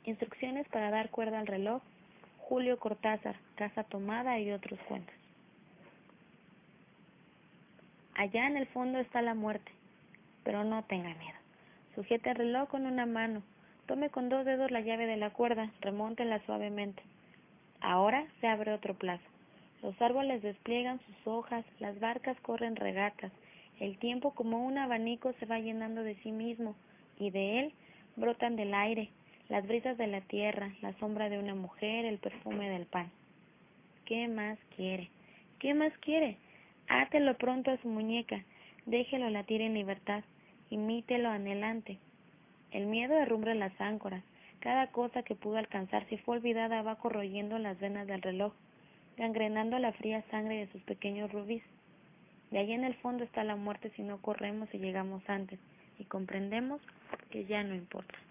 Instrucciones para dar cuerda al reloj, Julio Cortázar, Casa Tomada y otros cuentos. Allá en el fondo está la muerte, pero no tenga miedo. Sujete el reloj con una mano, tome con 2 dedos la llave de la cuerda, remóntela suavemente. Ahora se abre otro plazo. Los árboles despliegan sus hojas, las barcas corren regatas, el tiempo como un abanico se va llenando de sí mismo, y de él brotan del aire, las brisas de la tierra, la sombra de una mujer, el perfume del pan. ¿Qué más quiere? ¿Qué más quiere? Átelo pronto a su muñeca, déjelo latir en libertad, imítelo anhelante. El miedo derrumba las áncoras, cada cosa que pudo alcanzar si fue olvidada va corroyendo las venas del reloj, gangrenando la fría sangre de sus pequeños rubíes. De allá en el fondo está la muerte si no corremos y llegamos antes, y comprendemos que ya no importa.